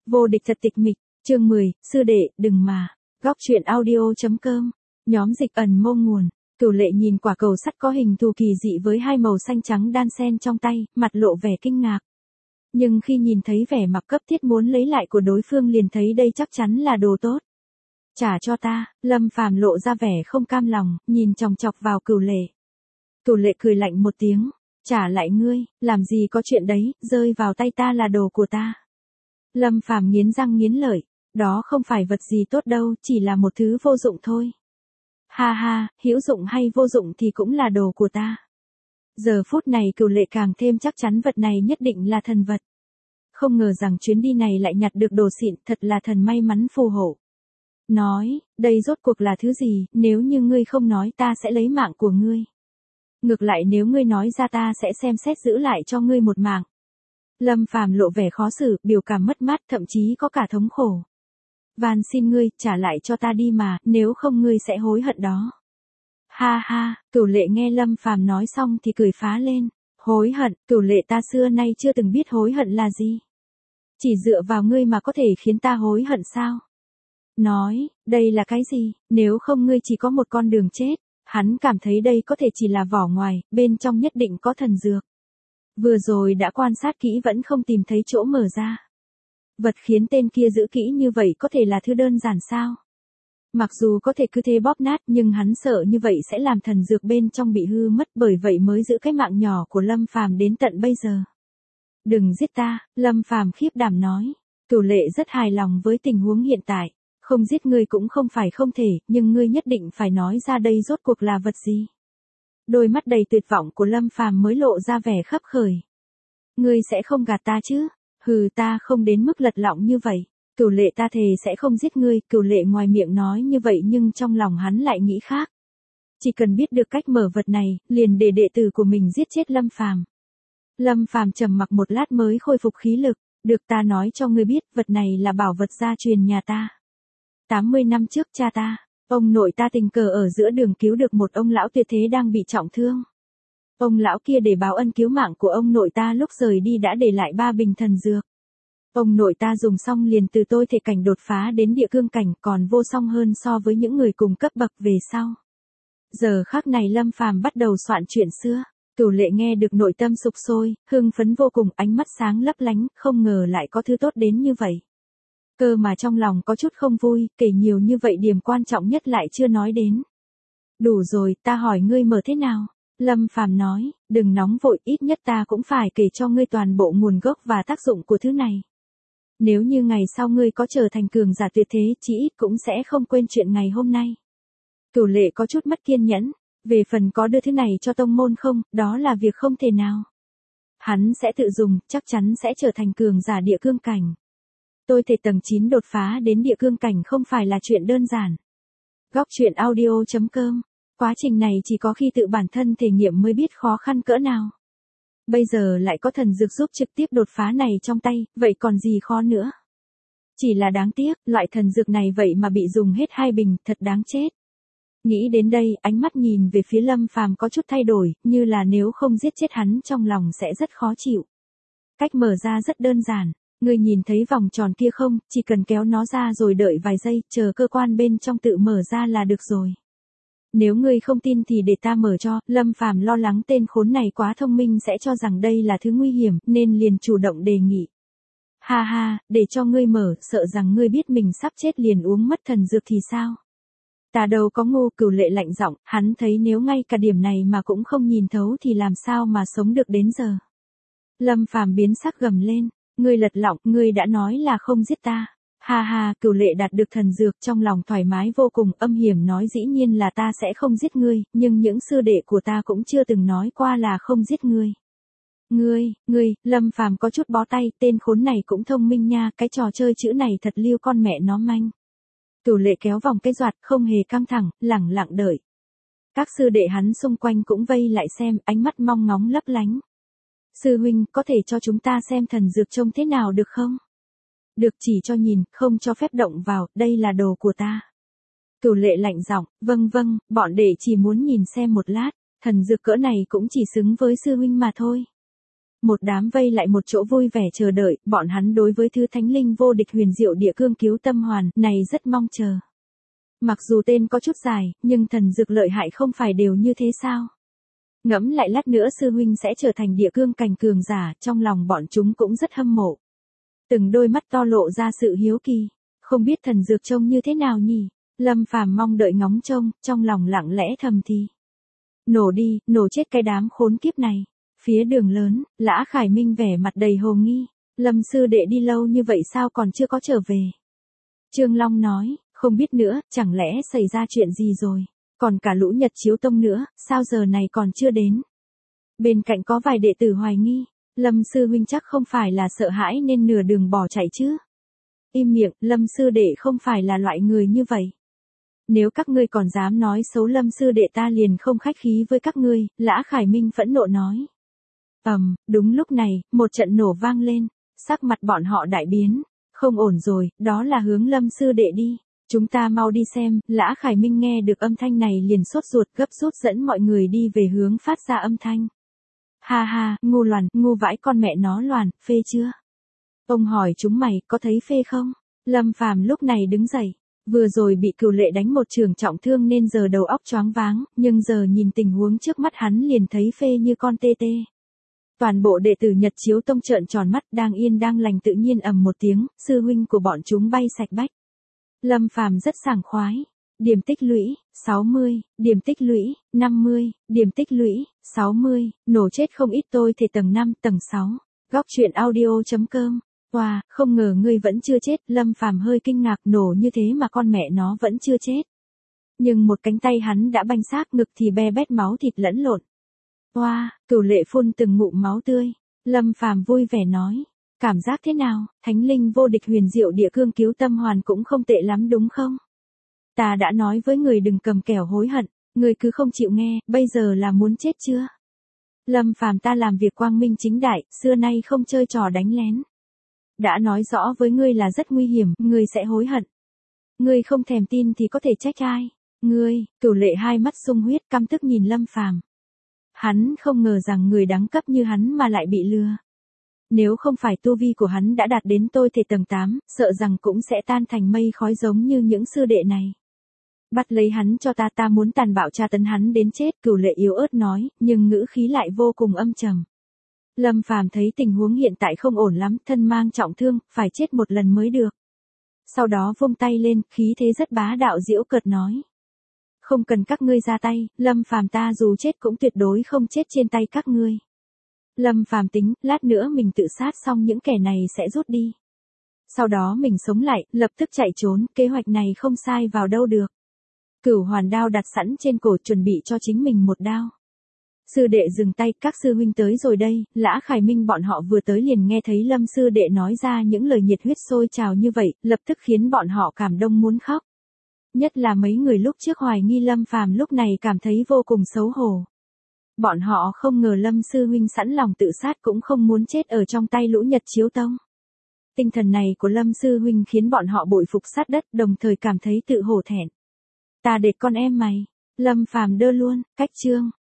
Vô địch thật tịch mịch, chương 10, sư đệ, đừng mà. Góc truyện audio.com, nhóm dịch ẩn mông nguồn. Cửu Lệ nhìn quả cầu sắt có hình thù kỳ dị với hai màu xanh trắng đan xen trong tay, mặt lộ vẻ kinh ngạc. Nhưng khi nhìn thấy vẻ mặt cấp thiết muốn lấy lại của đối phương liền thấy đây chắc chắn là đồ tốt. Trả cho ta, Lâm Phàm lộ ra vẻ không cam lòng, nhìn chòng chọc vào Cửu Lệ. Cửu Lệ cười lạnh một tiếng, trả lại ngươi, làm gì có chuyện đấy, rơi vào tay ta là đồ của ta. Lâm Phàm nghiến răng nghiến lợi, đó không phải vật gì tốt đâu, chỉ là một thứ vô dụng thôi. Ha ha, hữu dụng hay vô dụng thì cũng là đồ của ta. Giờ phút này Cửu Lệ càng thêm chắc chắn vật này nhất định là thần vật. Không ngờ rằng chuyến đi này lại nhặt được đồ xịn, thật là thần may mắn phù hộ. Nói, đây rốt cuộc là thứ gì, nếu như ngươi không nói ta sẽ lấy mạng của ngươi. Ngược lại nếu ngươi nói ra ta sẽ xem xét giữ lại cho ngươi một mạng. Lâm Phàm lộ vẻ khó xử, biểu cảm mất mát, thậm chí có cả thống khổ. Van xin ngươi, trả lại cho ta đi mà, nếu không ngươi sẽ hối hận đó. Ha ha, Cửu Lệ nghe Lâm Phàm nói xong thì cười phá lên. Hối hận, Cửu Lệ ta xưa nay chưa từng biết hối hận là gì. Chỉ dựa vào ngươi mà có thể khiến ta hối hận sao? Nói, đây là cái gì, nếu không ngươi chỉ có một con đường chết. Hắn cảm thấy đây có thể chỉ là vỏ ngoài, bên trong nhất định có thần dược. Vừa rồi đã quan sát kỹ vẫn không tìm thấy chỗ mở ra. Vật khiến tên kia giữ kỹ như vậy có thể là thứ đơn giản sao? Mặc dù có thể cứ thế bóp nát nhưng hắn sợ như vậy sẽ làm thần dược bên trong bị hư mất, bởi vậy mới giữ cái mạng nhỏ của Lâm Phàm đến tận bây giờ. Đừng giết ta, Lâm Phàm khiếp đảm nói. Cửu Lệ rất hài lòng với tình huống hiện tại. Không giết ngươi cũng không phải không thể, nhưng ngươi nhất định phải nói ra đây rốt cuộc là vật gì. Đôi mắt đầy tuyệt vọng của Lâm Phàm mới lộ ra vẻ khấp khởi. Ngươi sẽ không gạt ta chứ? Hừ, ta không đến mức lật lọng như vậy. Cửu Lệ ta thề sẽ không giết ngươi. Cửu Lệ ngoài miệng nói như vậy nhưng trong lòng hắn lại nghĩ khác. Chỉ cần biết được cách mở vật này, liền để đệ tử của mình giết chết Lâm Phàm. Lâm Phàm trầm mặc một lát mới khôi phục khí lực. Được, ta nói cho ngươi biết, vật này là bảo vật gia truyền nhà ta. 80 năm trước cha ta, ông nội ta tình cờ ở giữa đường cứu được một ông lão tuyệt thế đang bị trọng thương. Ông lão kia để báo ân cứu mạng của ông nội ta lúc rời đi đã để lại 3 bình thần dược. Ông nội ta dùng xong liền từ tôi thể cảnh đột phá đến địa cương cảnh, còn vô song hơn so với những người cùng cấp bậc về sau. Giờ khắc này Lâm Phàm bắt đầu soạn chuyện xưa. Cửu Lệ nghe được nội tâm sục sôi, hưng phấn vô cùng, ánh mắt sáng lấp lánh, không ngờ lại có thứ tốt đến như vậy. Cơ mà trong lòng có chút không vui, kể nhiều như vậy điểm quan trọng nhất lại chưa nói đến. Đủ rồi, ta hỏi ngươi mở thế nào? Lâm Phàm nói, đừng nóng vội, ít nhất ta cũng phải kể cho ngươi toàn bộ nguồn gốc và tác dụng của thứ này. Nếu như ngày sau ngươi có trở thành cường giả tuyệt thế, chí ít cũng sẽ không quên chuyện ngày hôm nay. Cửu Lệ có chút mất kiên nhẫn, về phần có đưa thứ này cho tông môn không, đó là việc không thể nào. Hắn sẽ tự dùng, chắc chắn sẽ trở thành cường giả địa cương cảnh. Tôi thể tầng 9 đột phá đến địa cương cảnh không phải là chuyện đơn giản. Góc truyện audio.com, quá trình này chỉ có khi tự bản thân thể nghiệm mới biết khó khăn cỡ nào. Bây giờ lại có thần dược giúp trực tiếp đột phá này trong tay, vậy còn gì khó nữa. Chỉ là đáng tiếc, loại thần dược này vậy mà bị dùng hết 2 bình, thật đáng chết. Nghĩ đến đây, ánh mắt nhìn về phía Lâm Phàm có chút thay đổi, như là nếu không giết chết hắn trong lòng sẽ rất khó chịu. Cách mở ra rất đơn giản. Ngươi nhìn thấy vòng tròn kia không, chỉ cần kéo nó ra rồi đợi vài giây, chờ cơ quan bên trong tự mở ra là được rồi. Nếu ngươi không tin thì để ta mở cho. Lâm Phàm lo lắng tên khốn này quá thông minh sẽ cho rằng đây là thứ nguy hiểm, nên liền chủ động đề nghị. Ha ha, để cho ngươi mở, sợ rằng ngươi biết mình sắp chết liền uống mất thần dược thì sao? Ta đâu có ngu. Cửu Lệ lạnh giọng, hắn thấy nếu ngay cả điểm này mà cũng không nhìn thấu thì làm sao mà sống được đến giờ. Lâm Phàm biến sắc gầm lên. Ngươi lật lọng, ngươi đã nói là không giết ta. Ha ha, Cửu Lệ đạt được thần dược trong lòng thoải mái vô cùng, âm hiểm nói dĩ nhiên là ta sẽ không giết ngươi, nhưng những sư đệ của ta cũng chưa từng nói qua là không giết ngươi. Ngươi, Lâm Phàm có chút bó tay, tên khốn này cũng thông minh nha, cái trò chơi chữ này thật liêu con mẹ nó manh. Cửu Lệ kéo vòng cái doạt, không hề căng thẳng, lẳng lặng đợi. Các sư đệ hắn xung quanh cũng vây lại xem, ánh mắt mong ngóng lấp lánh. Sư huynh, có thể cho chúng ta xem thần dược trông thế nào được không? Được, chỉ cho nhìn, không cho phép động vào, đây là đồ của ta. Cửu Lệ lạnh giọng, vâng, bọn đệ chỉ muốn nhìn xem một lát, thần dược cỡ này cũng chỉ xứng với sư huynh mà thôi. Một đám vây lại một chỗ vui vẻ chờ đợi, bọn hắn đối với thứ thánh linh vô địch huyền diệu địa cương cứu tâm hoàn này rất mong chờ. Mặc dù tên có chút dài, nhưng thần dược lợi hại không phải đều như thế sao? Ngẫm lại lát nữa sư huynh sẽ trở thành địa cương cảnh cường giả, trong lòng bọn chúng cũng rất hâm mộ. Từng đôi mắt to lộ ra sự hiếu kỳ, không biết thần dược trông như thế nào nhỉ? Lâm Phàm mong đợi ngóng trông, trong lòng lặng lẽ thầm thì. Nổ đi, nổ chết cái đám khốn kiếp này. Phía đường lớn, Lã Khải Minh vẻ mặt đầy hồ nghi. Lâm sư đệ đi lâu như vậy sao còn chưa có trở về? Trương Long nói, không biết nữa, chẳng lẽ xảy ra chuyện gì rồi? Còn cả lũ Nhật Chiếu Tông nữa, sao giờ này còn chưa đến? Bên cạnh có vài đệ tử hoài nghi, Lâm sư huynh chắc không phải là sợ hãi nên nửa đường bỏ chạy chứ? Im miệng, Lâm sư đệ không phải là loại người như vậy. Nếu các ngươi còn dám nói xấu Lâm sư đệ ta liền không khách khí với các ngươi, Lã Khải Minh phẫn nộ nói. Đúng lúc này, một trận nổ vang lên, sắc mặt bọn họ đại biến, không ổn rồi, đó là hướng Lâm sư đệ đi. Chúng ta mau đi xem, Lã Khải Minh nghe được âm thanh này liền sốt ruột gấp rút dẫn mọi người đi về hướng phát ra âm thanh. Ha ha, ngu loàn, ngu vãi con mẹ nó loàn, phê chưa? Ông hỏi chúng mày, có thấy phê không? Lâm Phàm lúc này đứng dậy, vừa rồi bị Cửu Lệ đánh một trường trọng thương nên giờ đầu óc choáng váng, nhưng giờ nhìn tình huống trước mắt hắn liền thấy phê như con tê tê. Toàn bộ đệ tử Nhật Chiếu Tông trợn tròn mắt đang yên đang lành tự nhiên ầm một tiếng, sư huynh của bọn chúng bay sạch bách. Lâm Phàm rất sảng khoái. Điểm tích lũy, 60, điểm tích lũy, 50, điểm tích lũy, 60, nổ chết không ít tôi thể tầng 5, tầng 6. Góc truyện audio.com. Wow, không ngờ ngươi vẫn chưa chết, Lâm Phàm hơi kinh ngạc nổ như thế mà con mẹ nó vẫn chưa chết. Nhưng một cánh tay hắn đã banh xác ngực thì be bét máu thịt lẫn lộn. Wow, Cửu Lệ phun từng ngụm máu tươi. Lâm Phàm vui vẻ nói. Cảm giác thế nào, thánh linh vô địch huyền diệu địa cương cứu tâm hoàn cũng không tệ lắm đúng không? Ta đã nói với người đừng cầm kẻo hối hận, người cứ không chịu nghe, bây giờ là muốn chết chưa? Lâm Phàm ta làm việc quang minh chính đại, xưa nay không chơi trò đánh lén. Đã nói rõ với ngươi là rất nguy hiểm, ngươi sẽ hối hận. Ngươi không thèm tin thì có thể trách ai? Ngươi, Cửu Lệ hai mắt sung huyết căm tức nhìn Lâm Phàm. Hắn không ngờ rằng người đẳng cấp như hắn mà lại bị lừa. Nếu không phải tu vi của hắn đã đạt đến tôi thể tầng 8, sợ rằng cũng sẽ tan thành mây khói giống như những sư đệ này. Bắt lấy hắn cho ta muốn tàn bạo tra tấn hắn đến chết, Cửu Lệ yếu ớt nói, nhưng ngữ khí lại vô cùng âm trầm. Lâm Phàm thấy tình huống hiện tại không ổn lắm, thân mang trọng thương, phải chết một lần mới được. Sau đó vung tay lên, khí thế rất bá đạo giễu cợt nói. Không cần các ngươi ra tay, Lâm Phàm ta dù chết cũng tuyệt đối không chết trên tay các ngươi. Lâm Phàm tính, lát nữa mình tự sát xong những kẻ này sẽ rút đi. Sau đó mình sống lại, lập tức chạy trốn, kế hoạch này không sai vào đâu được. Cửu hoàn đao đặt sẵn trên cổ chuẩn bị cho chính mình một đao. Sư đệ dừng tay, các sư huynh tới rồi đây, Lã Khải Minh bọn họ vừa tới liền nghe thấy Lâm sư đệ nói ra những lời nhiệt huyết sôi trào như vậy, lập tức khiến bọn họ cảm động muốn khóc. Nhất là mấy người lúc trước hoài nghi Lâm Phàm lúc này cảm thấy vô cùng xấu hổ. Bọn họ không ngờ Lâm sư huynh sẵn lòng tự sát cũng không muốn chết ở trong tay lũ Nhật Chiếu Tông. Tinh thần này của Lâm sư huynh khiến bọn họ bội phục sát đất, đồng thời cảm thấy tự hổ thẹn. Ta để con em mày. Lâm Phàm đơ luôn, cách chương.